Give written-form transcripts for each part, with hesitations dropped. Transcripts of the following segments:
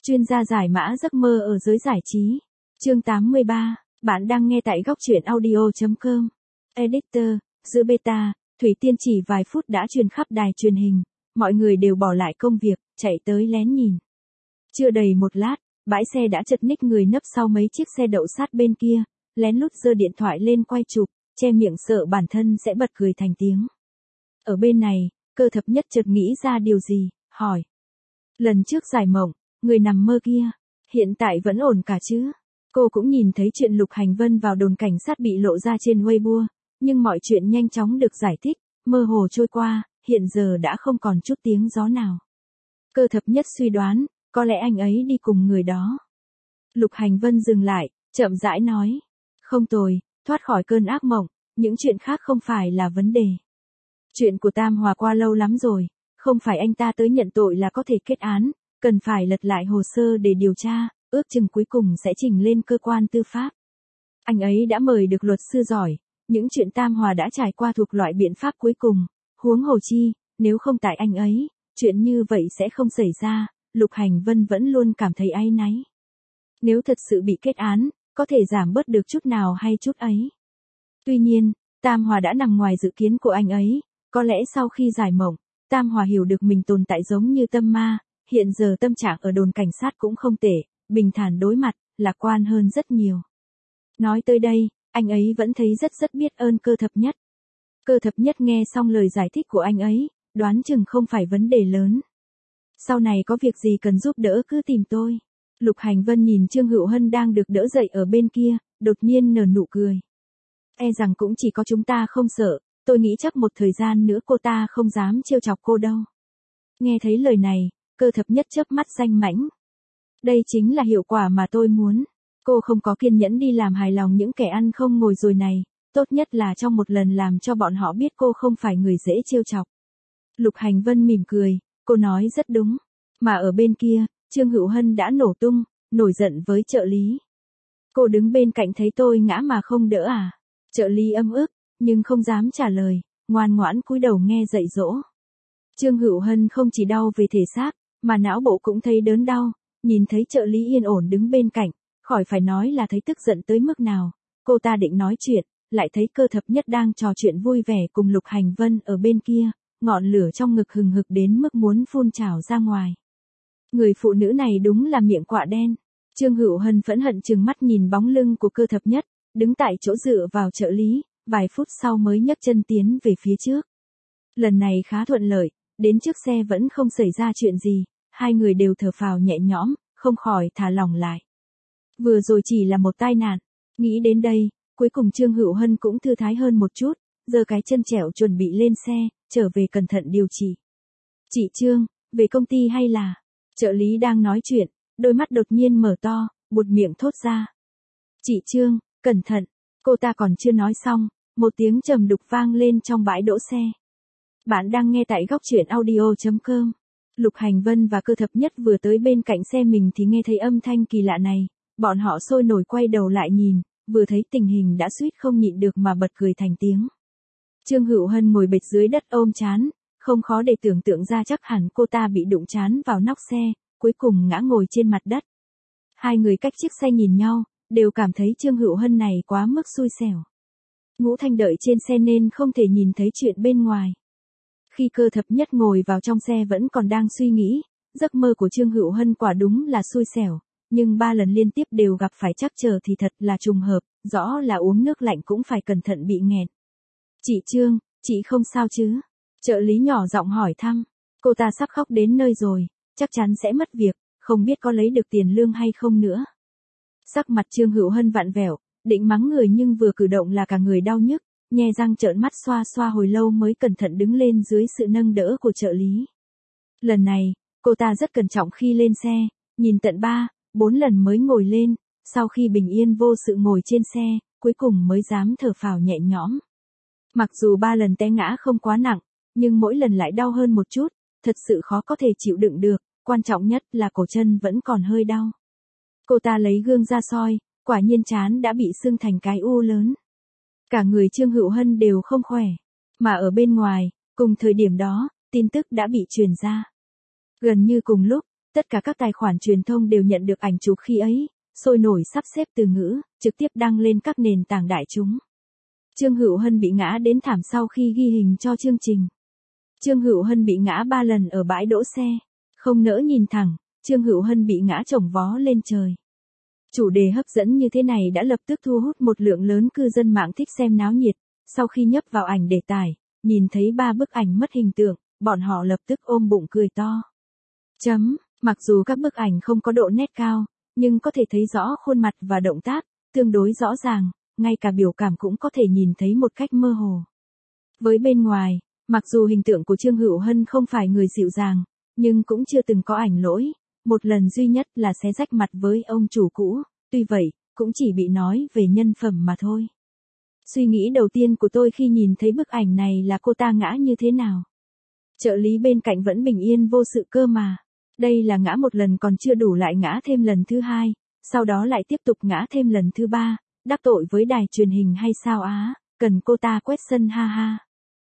Chuyên gia giải mã giấc mơ ở giới giải trí. Chương 83, bạn đang nghe tại góc truyện audio.com. Editor, giữa beta, Thủy Tiên chỉ vài phút đã truyền khắp đài truyền hình, mọi người đều bỏ lại công việc, chạy tới lén nhìn. Chưa đầy một lát, bãi xe đã chật ních người nấp sau mấy chiếc xe đậu sát bên kia, lén lút giơ điện thoại lên quay chụp, che miệng sợ bản thân sẽ bật cười thành tiếng. Ở bên này, Cơ Thập Nhất chợt nghĩ ra điều gì, hỏi. Lần trước giải mộng, người nằm mơ kia, hiện tại vẫn ổn cả chứ? Cô cũng nhìn thấy chuyện Lục Hành Vân vào đồn cảnh sát bị lộ ra trên Weibo, nhưng mọi chuyện nhanh chóng được giải thích, mơ hồ trôi qua, hiện giờ đã không còn chút tiếng gió nào. Cơ Thập Nhất suy đoán, có lẽ anh ấy đi cùng người đó. Lục Hành Vân dừng lại, chậm rãi nói. Không tồi, thoát khỏi cơn ác mộng, những chuyện khác không phải là vấn đề. Chuyện của Tam Hòa qua lâu lắm rồi, không phải anh ta tới nhận tội là có thể kết án, cần phải lật lại hồ sơ để điều tra, ước chừng cuối cùng sẽ trình lên cơ quan tư pháp. Anh ấy đã mời được luật sư giỏi, những chuyện Tam Hòa đã trải qua thuộc loại biện pháp cuối cùng, huống hồ chi, nếu không tại anh ấy, chuyện như vậy sẽ không xảy ra, Lục Hành Vân vẫn luôn cảm thấy áy náy. Nếu thật sự bị kết án, có thể giảm bớt được chút nào hay chút ấy. Tuy nhiên, Tam Hòa đã nằm ngoài dự kiến của anh ấy, có lẽ sau khi giải mộng, Tam Hòa hiểu được mình tồn tại giống như tâm ma, hiện giờ tâm trạng ở đồn cảnh sát cũng không tệ, bình thản đối mặt, lạc quan hơn rất nhiều. Nói tới đây, anh ấy vẫn thấy rất biết ơn Cơ Thập Nhất. Cơ Thập Nhất nghe xong lời giải thích của anh ấy, đoán chừng không phải vấn đề lớn. Sau này có việc gì cần giúp đỡ cứ tìm tôi. Lục Hành Vân nhìn Trương Hữu Hân đang được đỡ dậy ở bên kia, đột nhiên nở nụ cười. E rằng cũng chỉ có chúng ta không sợ, tôi nghĩ chắc một thời gian nữa cô ta không dám trêu chọc cô đâu. Nghe thấy lời này, Cơ Thập Nhất chớp mắt danh mãnh. Đây chính là hiệu quả mà tôi muốn. Cô không có kiên nhẫn đi làm hài lòng những kẻ ăn không ngồi rồi này, tốt nhất là trong một lần làm cho bọn họ biết cô không phải người dễ trêu chọc. Lục Hành Vân mỉm cười, cô nói rất đúng. Mà ở bên kia, Trương Hữu Hân đã nổ tung, nổi giận với trợ lý. Cô đứng bên cạnh thấy tôi ngã mà không đỡ à? Trợ lý ấm ức, nhưng không dám trả lời, ngoan ngoãn cúi đầu nghe dạy dỗ. Trương Hữu Hân không chỉ đau về thể xác, mà não bộ cũng thấy đớn đau, nhìn thấy trợ lý yên ổn đứng bên cạnh, khỏi phải nói là thấy tức giận tới mức nào. Cô ta định nói chuyện, lại thấy Cơ Thập Nhất đang trò chuyện vui vẻ cùng Lục Hành Vân ở bên kia, ngọn lửa trong ngực hừng hực đến mức muốn phun trào ra ngoài. Người phụ nữ này đúng là miệng quạ đen. Trương Hữu Hân phẫn hận trừng mắt nhìn bóng lưng của Cơ Thập Nhất, đứng tại chỗ dựa vào trợ lý, vài phút sau mới nhấc chân tiến về phía trước. Lần này khá thuận lợi, đến trước xe vẫn không xảy ra chuyện gì, hai người đều thở phào nhẹ nhõm, không khỏi thả lỏng lại. Vừa rồi chỉ là một tai nạn, nghĩ đến đây, cuối cùng Trương Hữu Hân cũng thư thái hơn một chút, giơ cái chân trẻo chuẩn bị lên xe, trở về cẩn thận điều trị. Chị Trương, về công ty hay là? Trợ lý đang nói chuyện, đôi mắt đột nhiên mở to, buột miệng thốt ra. Chị Trương, cẩn thận, cô ta còn chưa nói xong, một tiếng trầm đục vang lên trong bãi đỗ xe. Bạn đang nghe tại góc truyện audio.com. Lục Hành Vân và Cơ Thập Nhất vừa tới bên cạnh xe mình thì nghe thấy âm thanh kỳ lạ này, bọn họ sôi nổi quay đầu lại nhìn, vừa thấy tình hình đã suýt không nhịn được mà bật cười thành tiếng. Trương Hữu Hân ngồi bệt dưới đất ôm trán, không khó để tưởng tượng ra chắc hẳn cô ta bị đụng trán vào nóc xe, cuối cùng ngã ngồi trên mặt đất. Hai người cách chiếc xe nhìn nhau, đều cảm thấy Trương Hữu Hân này quá mức xui xẻo. Ngũ Thanh đợi trên xe nên không thể nhìn thấy chuyện bên ngoài. Khi Cơ Thập Nhất ngồi vào trong xe vẫn còn đang suy nghĩ, giấc mơ của Trương Hữu Hân quả đúng là xui xẻo, nhưng 3 lần liên tiếp đều gặp phải trắc trở thì thật là trùng hợp, rõ là uống nước lạnh cũng phải cẩn thận bị nghẹn. Chị Trương, chị không sao chứ? Trợ lý nhỏ giọng hỏi thăm, cô ta sắp khóc đến nơi rồi, chắc chắn sẽ mất việc, không biết có lấy được tiền lương hay không nữa. Sắc mặt Trương Hữu Hân vặn vẹo, định mắng người nhưng vừa cử động là cả người đau nhức, nhe răng trợn mắt xoa xoa hồi lâu mới cẩn thận đứng lên dưới sự nâng đỡ của trợ lý. Lần này, cô ta rất cẩn trọng khi lên xe, nhìn tận 3-4 lần mới ngồi lên, sau khi bình yên vô sự ngồi trên xe, cuối cùng mới dám thở phào nhẹ nhõm. Mặc dù 3 lần té ngã không quá nặng, nhưng mỗi lần lại đau hơn một chút, thật sự khó có thể chịu đựng được, quan trọng nhất là cổ chân vẫn còn hơi đau. Cô ta lấy gương ra soi, quả nhiên trán đã bị sưng thành cái u lớn. Cả người Trương Hữu Hân đều không khỏe, mà ở bên ngoài, cùng thời điểm đó, tin tức đã bị truyền ra. Gần như cùng lúc, Tất cả các tài khoản truyền thông đều nhận được ảnh chụp khi ấy, sôi nổi sắp xếp từ ngữ, trực tiếp đăng lên các nền tảng đại chúng. Trương Hữu Hân bị ngã đến thảm sau khi ghi hình cho chương trình. Trương Hữu Hân bị ngã 3 lần ở bãi đỗ xe. Không nỡ nhìn thẳng, Trương Hữu Hân bị ngã chổng vó lên trời. Chủ đề hấp dẫn như thế này đã lập tức thu hút một lượng lớn cư dân mạng thích xem náo nhiệt. Sau khi nhấp vào ảnh để tải, nhìn thấy 3 bức ảnh mất hình tượng, bọn họ lập tức ôm bụng cười to. Mặc dù các bức ảnh không có độ nét cao, nhưng có thể thấy rõ khuôn mặt và động tác, tương đối rõ ràng, ngay cả biểu cảm cũng có thể nhìn thấy một cách mơ hồ. Với bên ngoài, mặc dù hình tượng của Trương Hữu Hân không phải người dịu dàng, nhưng cũng chưa từng có ảnh lỗi, một lần duy nhất là xé rách mặt với ông chủ cũ, tuy vậy, cũng chỉ bị nói về nhân phẩm mà thôi. Suy nghĩ đầu tiên của tôi khi nhìn thấy bức ảnh này là cô ta ngã như thế nào. Trợ lý bên cạnh vẫn bình yên vô sự cơ mà. Đây là ngã một lần còn chưa đủ lại ngã thêm lần thứ 2, sau đó lại tiếp tục ngã thêm lần thứ 3, đắc tội với đài truyền hình hay sao á, cần cô ta quét sân ha ha.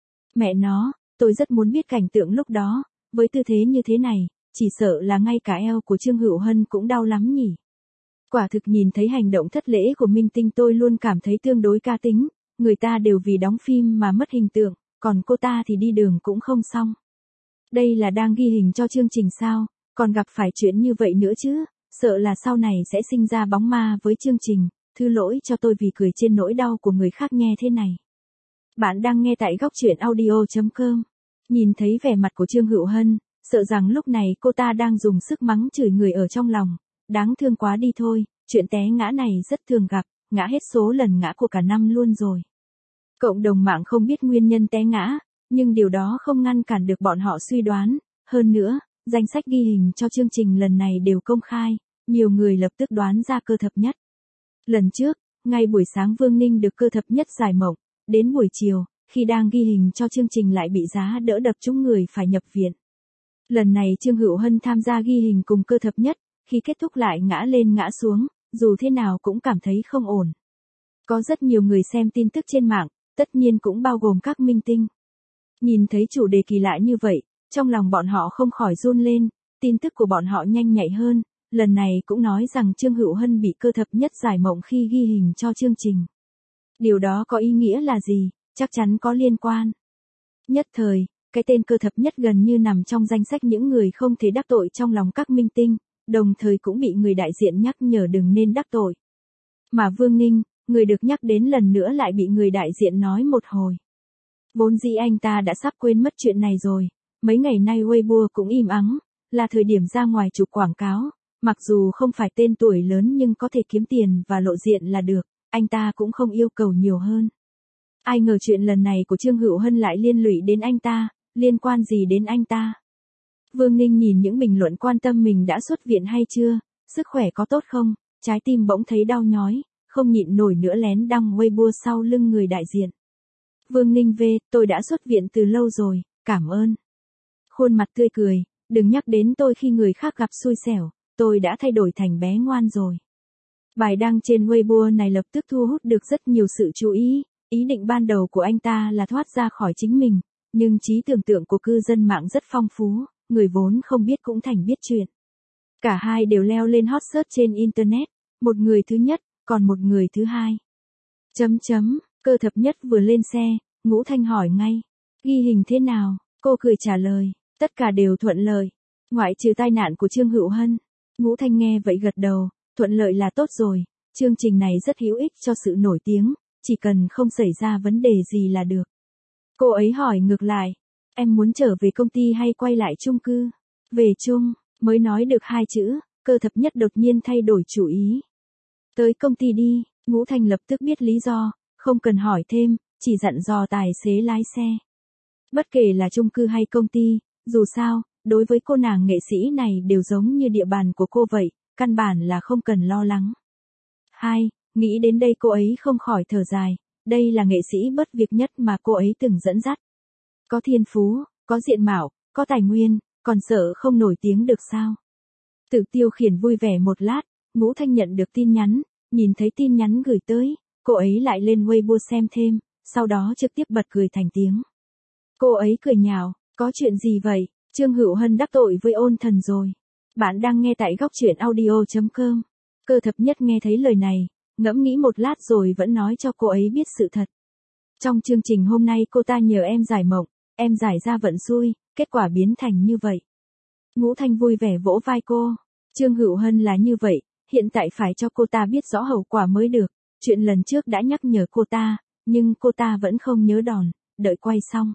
Mẹ nó, tôi rất muốn biết cảnh tượng lúc đó, với tư thế như thế này, chỉ sợ là ngay cả eo của Trương Hữu Hân cũng đau lắm nhỉ. Quả thực nhìn thấy hành động thất lễ của minh tinh tôi luôn cảm thấy tương đối cá tính, người ta đều vì đóng phim mà mất hình tượng, còn cô ta thì đi đường cũng không xong. Đây là đang ghi hình cho chương trình sao, còn gặp phải chuyện như vậy nữa chứ, sợ là sau này sẽ sinh ra bóng ma với chương trình, thứ lỗi cho tôi vì cười trên nỗi đau của người khác nghe thế này. Bạn đang nghe tại góc truyện audio.com. Nhìn thấy vẻ mặt của Trương Hữu Hân, sợ rằng lúc này cô ta đang dùng sức mắng chửi người ở trong lòng, đáng thương quá đi thôi, chuyện té ngã này rất thường gặp, ngã hết số lần ngã của cả năm luôn rồi. Cộng đồng mạng không biết nguyên nhân té ngã, nhưng điều đó không ngăn cản được bọn họ suy đoán, hơn nữa, danh sách ghi hình cho chương trình lần này đều công khai, nhiều người lập tức đoán ra cơ thập nhất. Lần trước, ngay buổi sáng Vương Ninh được cơ thập nhất giải mộng, đến buổi chiều, khi đang ghi hình cho chương trình lại bị giá đỡ đập trúng người phải nhập viện. Lần này Trương Hữu Hân tham gia ghi hình cùng cơ thập nhất, khi kết thúc lại ngã lên ngã xuống, dù thế nào cũng cảm thấy không ổn. Có rất nhiều người xem tin tức trên mạng, tất nhiên cũng bao gồm các minh tinh. Nhìn thấy chủ đề kỳ lạ như vậy, trong lòng bọn họ không khỏi run lên, tin tức của bọn họ nhanh nhạy hơn, lần này cũng nói rằng Trương Hữu Hân bị cơ thập nhất giải mộng khi ghi hình cho chương trình. Điều đó có ý nghĩa là gì? Chắc chắn có liên quan. Nhất thời, cái tên cơ thập nhất gần như nằm trong danh sách những người không thể đắc tội trong lòng các minh tinh, đồng thời cũng bị người đại diện nhắc nhở đừng nên đắc tội. Mà Vương Ninh, người được nhắc đến lần nữa lại bị người đại diện nói một hồi. Vốn dĩ anh ta đã sắp quên mất chuyện này rồi, mấy ngày nay Weibo cũng im ắng, là thời điểm ra ngoài chụp quảng cáo, mặc dù không phải tên tuổi lớn nhưng có thể kiếm tiền và lộ diện là được, anh ta cũng không yêu cầu nhiều hơn. Ai ngờ chuyện lần này của Trương Hữu Hân lại liên lụy đến anh ta, liên quan gì đến anh ta? Vương Ninh nhìn những bình luận quan tâm mình đã xuất viện hay chưa, sức khỏe có tốt không, trái tim bỗng thấy đau nhói, không nhịn nổi nữa lén đăng Weibo sau lưng người đại diện. Vương Ninh V, tôi đã xuất viện từ lâu rồi, cảm ơn. Khuôn mặt tươi cười, đừng nhắc đến tôi khi người khác gặp xui xẻo, tôi đã thay đổi thành bé ngoan rồi. Bài đăng trên Weibo này lập tức thu hút được rất nhiều sự chú ý, ý định ban đầu của anh ta là thoát ra khỏi chính mình, nhưng trí tưởng tượng của cư dân mạng rất phong phú, người vốn không biết cũng thành biết chuyện. Cả hai đều leo lên hot search trên Internet, một người thứ nhất, còn một người thứ hai. Cơ thập nhất vừa lên xe, Ngũ Thanh hỏi ngay, ghi hình thế nào, cô cười trả lời, tất cả đều thuận lợi, ngoại trừ tai nạn của Trương Hữu Hân. Ngũ Thanh nghe vậy gật đầu, thuận lợi là tốt rồi, chương trình này rất hữu ích cho sự nổi tiếng, chỉ cần không xảy ra vấn đề gì là được. Cô ấy hỏi ngược lại, em muốn trở về công ty hay quay lại chung cư? Về chung, mới nói được 2 chữ, cơ thập nhất đột nhiên thay đổi chủ ý. Tới công ty đi, Ngũ Thanh lập tức biết lý do, không cần hỏi thêm, chỉ dặn dò tài xế lái xe. Bất kể là chung cư hay công ty, dù sao, đối với cô nàng nghệ sĩ này đều giống như địa bàn của cô vậy, căn bản là không cần lo lắng. 2. Nghĩ đến đây cô ấy không khỏi thở dài, đây là nghệ sĩ bất việc nhất mà cô ấy từng dẫn dắt. Có thiên phú, có diện mạo, có tài nguyên, còn sợ không nổi tiếng được sao? Tự Tiêu Khiển vui vẻ một lát, Ngũ Thanh nhận được tin nhắn, nhìn thấy tin nhắn gửi tới, cô ấy lại lên Weibo xem thêm, sau đó trực tiếp bật cười thành tiếng. Cô ấy cười nhạo, có chuyện gì vậy? Trương Hữu Hân đắc tội với Ôn Thần rồi. Bạn đang nghe tại góc truyện audio.com. Cơ thập nhất nghe thấy lời này, ngẫm nghĩ một lát rồi vẫn nói cho cô ấy biết sự thật. Trong chương trình hôm nay cô ta nhờ em giải mộng, em giải ra vận xui, kết quả biến thành như vậy. Ngũ Thanh vui vẻ vỗ vai cô. Trương Hữu Hân là như vậy, hiện tại phải cho cô ta biết rõ hậu quả mới được. Chuyện lần trước đã nhắc nhở cô ta, nhưng cô ta vẫn không nhớ đòn, đợi quay xong.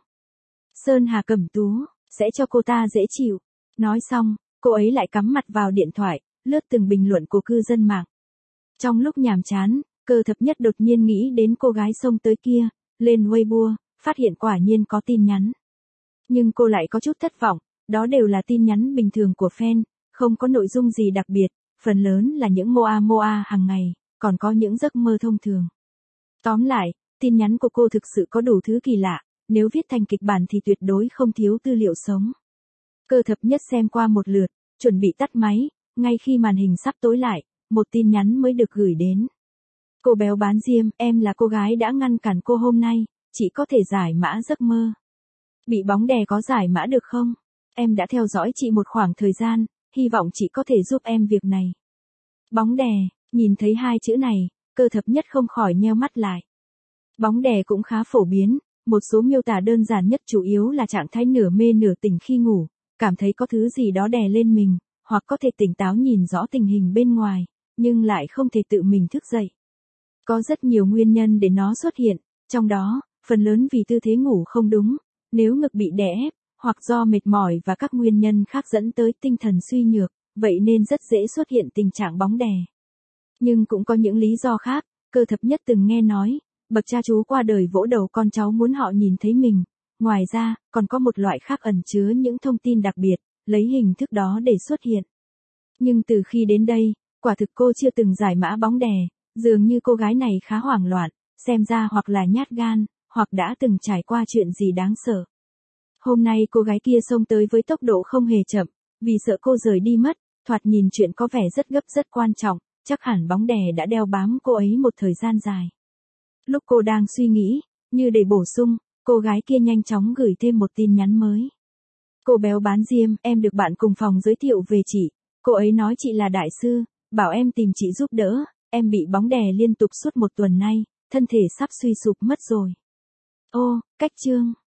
Sơn Hà Cẩm Tú, sẽ cho cô ta dễ chịu. Nói xong, cô ấy lại cắm mặt vào điện thoại, lướt từng bình luận của cư dân mạng. Trong lúc nhàm chán, Cơ thập nhất đột nhiên nghĩ đến cô gái xông tới kia, lên Weibo, phát hiện quả nhiên có tin nhắn. Nhưng cô lại có chút thất vọng, đó đều là tin nhắn bình thường của fan, không có nội dung gì đặc biệt, phần lớn là những moa hàng ngày, còn có những giấc mơ thông thường. Tóm lại, tin nhắn của cô thực sự có đủ thứ kỳ lạ, nếu viết thành kịch bản thì tuyệt đối không thiếu tư liệu sống. Cơ thập nhất xem qua một lượt, chuẩn bị tắt máy, ngay khi màn hình sắp tối lại, một tin nhắn mới được gửi đến. Cô béo bán diêm, em là cô gái đã ngăn cản cô hôm nay, chỉ có thể giải mã giấc mơ. Bị bóng đè có giải mã được không? Em đã theo dõi chị một khoảng thời gian, hy vọng chị có thể giúp em việc này. Bóng đè, nhìn thấy hai chữ này, Cơ thập nhất không khỏi nheo mắt lại. Bóng đè cũng khá phổ biến, một số miêu tả đơn giản nhất chủ yếu là trạng thái nửa mê nửa tỉnh khi ngủ, cảm thấy có thứ gì đó đè lên mình, hoặc có thể tỉnh táo nhìn rõ tình hình bên ngoài, nhưng lại không thể tự mình thức dậy. Có rất nhiều nguyên nhân để nó xuất hiện, trong đó, phần lớn vì tư thế ngủ không đúng, nếu ngực bị đè ép, hoặc do mệt mỏi và các nguyên nhân khác dẫn tới tinh thần suy nhược, vậy nên rất dễ xuất hiện tình trạng bóng đè. Nhưng cũng có những lý do khác, Cơ thập nhất từng nghe nói, bậc cha chú qua đời vỗ đầu con cháu muốn họ nhìn thấy mình. Ngoài ra, còn có một loại khác ẩn chứa những thông tin đặc biệt, lấy hình thức đó để xuất hiện. Nhưng từ khi đến đây, quả thực cô chưa từng giải mã bóng đè, dường như cô gái này khá hoảng loạn, xem ra hoặc là nhát gan, hoặc đã từng trải qua chuyện gì đáng sợ. Hôm nay cô gái kia xông tới với tốc độ không hề chậm, vì sợ cô rời đi mất, thoạt nhìn chuyện có vẻ rất gấp rất quan trọng, chắc hẳn bóng đè đã đeo bám cô ấy một thời gian dài. Lúc cô đang suy nghĩ, như để bổ sung, cô gái kia nhanh chóng gửi thêm một tin nhắn mới. Cô béo bán diêm, em được bạn cùng phòng giới thiệu về chị, cô ấy nói chị là đại sư, bảo em tìm chị giúp đỡ, em bị bóng đè liên tục suốt một tuần nay, thân thể sắp suy sụp mất rồi. Ô, cách chương.